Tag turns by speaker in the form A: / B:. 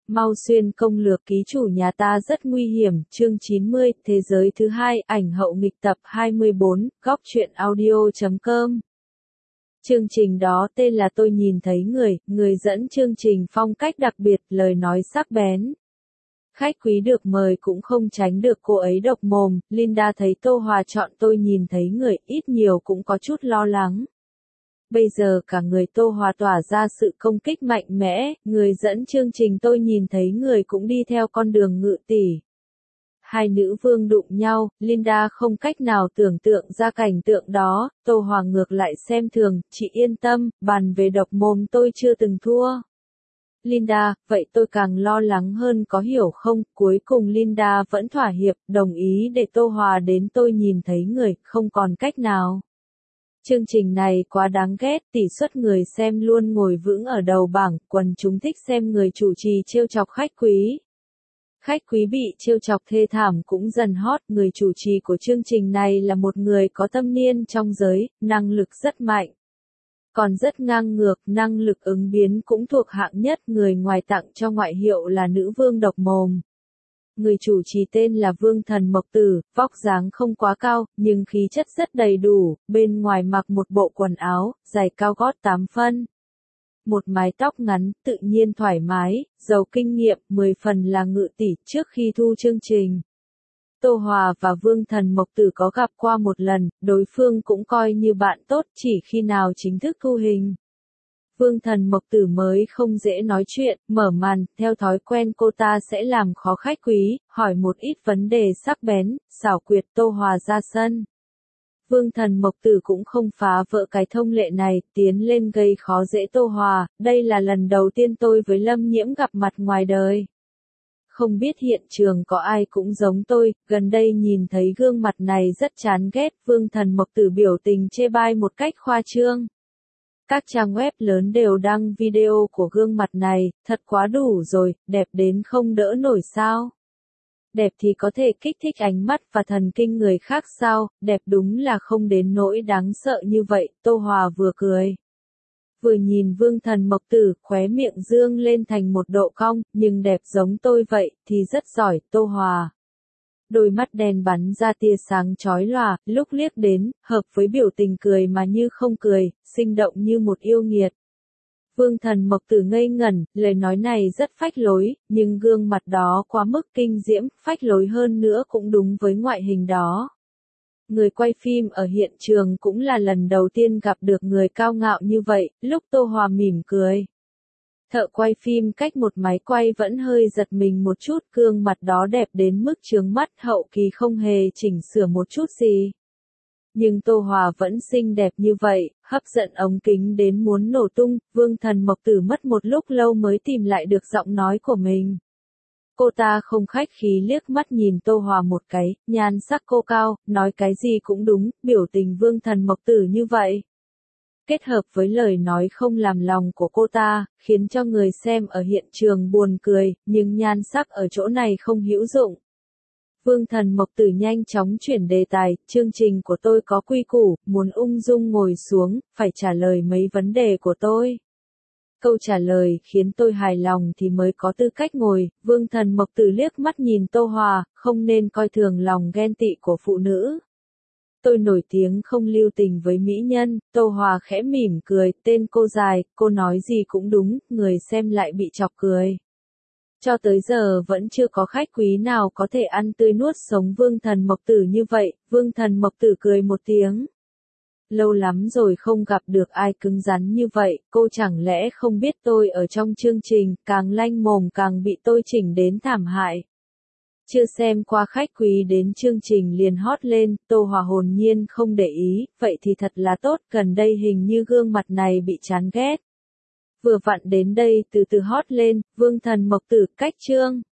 A: Mau xuyên công lược ký chủ nhà ta rất nguy hiểm, chương 90, thế giới thứ hai, ảnh hậu nghịch tập 24, góc truyện audio.com. Chương trình đó tên là Tôi nhìn thấy người dẫn chương trình phong cách đặc biệt, lời nói sắc bén. Khách quý được mời cũng không tránh được cô ấy độc mồm, Linda thấy Tô Hòa chọn Tôi nhìn thấy người, ít nhiều cũng có chút lo lắng. Bây giờ cả người Tô Hòa tỏa ra sự công kích mạnh mẽ, người dẫn chương trình Tôi nhìn thấy người cũng đi theo con đường ngự tỷ. Hai nữ vương đụng nhau, Linda không cách nào tưởng tượng ra cảnh tượng đó, Tô Hòa ngược lại xem thường, chị yên tâm, bàn về độc mồm tôi chưa từng thua. Linda, vậy tôi càng lo lắng hơn có hiểu không, cuối cùng Linda vẫn thỏa hiệp, đồng ý để Tô Hòa đến Tôi nhìn thấy người, không còn cách nào. Chương trình này quá đáng ghét, tỷ suất người xem luôn ngồi vững ở đầu bảng, quần chúng thích xem người chủ trì trêu chọc khách quý. Khách quý bị trêu chọc thê thảm cũng dần hot, người chủ trì của chương trình này là một người có thâm niên trong giới, năng lực rất mạnh. Còn rất ngang ngược, năng lực ứng biến cũng thuộc hạng nhất, người ngoài tặng cho ngoại hiệu là nữ vương độc mồm. Người chủ trì tên là Vương Thần Mộc Tử, vóc dáng không quá cao, nhưng khí chất rất đầy đủ, bên ngoài mặc một bộ quần áo, giày cao gót 8 phân. Một mái tóc ngắn, tự nhiên thoải mái, giàu kinh nghiệm, 10 phần là ngự tỷ trước khi thu chương trình. Tô Hòa và Vương Thần Mộc Tử có gặp qua một lần, đối phương cũng coi như bạn tốt, chỉ khi nào chính thức thu hình. Vương Thần Mộc Tử mới không dễ nói chuyện, mở màn, theo thói quen cô ta sẽ làm khó khách quý, hỏi một ít vấn đề sắc bén, xảo quyệt. Tô Hòa ra sân. Vương Thần Mộc Tử cũng không phá vỡ cái thông lệ này, tiến lên gây khó dễ Tô Hòa, đây là lần đầu tiên tôi với Lâm Nhiễm gặp mặt ngoài đời. Không biết hiện trường có ai cũng giống tôi, gần đây nhìn thấy gương mặt này rất chán ghét, Vương Thần Mộc Tử biểu tình chê bai một cách khoa trương. Các trang web lớn đều đăng video của gương mặt này, thật quá đủ rồi, đẹp đến không đỡ nổi sao. Đẹp thì có thể kích thích ánh mắt và thần kinh người khác sao, đẹp đúng là không đến nỗi đáng sợ như vậy, Tô Hòa vừa cười. Vừa nhìn Vương Thần Mộc Tử, khóe miệng dương lên thành một độ cong, nhưng đẹp giống tôi vậy, thì rất giỏi, Tô Hòa. Đôi mắt đen bắn ra tia sáng chói lòa, lúc liếc đến, hợp với biểu tình cười mà như không cười, sinh động như một yêu nghiệt. Vương Thần Mộc Tử ngây ngẩn, lời nói này rất phách lối, nhưng gương mặt đó quá mức kinh diễm, phách lối hơn nữa cũng đúng với ngoại hình đó. Người quay phim ở hiện trường cũng là lần đầu tiên gặp được người cao ngạo như vậy, lúc Tô Hòa mỉm cười. Thợ quay phim cách một máy quay vẫn hơi giật mình một chút, gương mặt đó đẹp đến mức chướng mắt, hậu kỳ không hề chỉnh sửa một chút gì. Nhưng Tô Hòa vẫn xinh đẹp như vậy, hấp dẫn ống kính đến muốn nổ tung, Vương Thần Mộc Tử mất một lúc lâu mới tìm lại được giọng nói của mình. Cô ta không khách khí liếc mắt nhìn Tô Hòa một cái, nhan sắc cô cao, nói cái gì cũng đúng, biểu tình Vương Thần Mộc Tử như vậy. Kết hợp với lời nói không làm lòng của cô ta, khiến cho người xem ở hiện trường buồn cười, nhưng nhan sắc ở chỗ này không hữu dụng. Vương Thần Mộc Tử nhanh chóng chuyển đề tài, chương trình của tôi có quy củ, muốn ung dung ngồi xuống, phải trả lời mấy vấn đề của tôi. Câu trả lời khiến tôi hài lòng thì mới có tư cách ngồi, Vương Thần Mộc Tử liếc mắt nhìn Tô Hòa, không nên coi thường lòng ghen tị của phụ nữ. Tôi nổi tiếng không lưu tình với mỹ nhân, Tô Hòa khẽ mỉm cười, tên cô dài, cô nói gì cũng đúng, người xem lại bị chọc cười. Cho tới giờ vẫn chưa có khách quý nào có thể ăn tươi nuốt sống Vương Thần Mộc Tử như vậy, Vương Thần Mộc Tử cười một tiếng. Lâu lắm rồi không gặp được ai cứng rắn như vậy, cô chẳng lẽ không biết tôi ở trong chương trình, càng lanh mồm càng bị tôi chỉnh đến thảm hại. Chưa xem qua khách quý đến chương trình liền hot lên, Tô Hòa hồn nhiên không để ý, vậy thì thật là tốt, gần đây hình như gương mặt này bị chán ghét. Vừa vặn đến đây từ từ hot lên, Vương Thần Mộc Tử cách chương.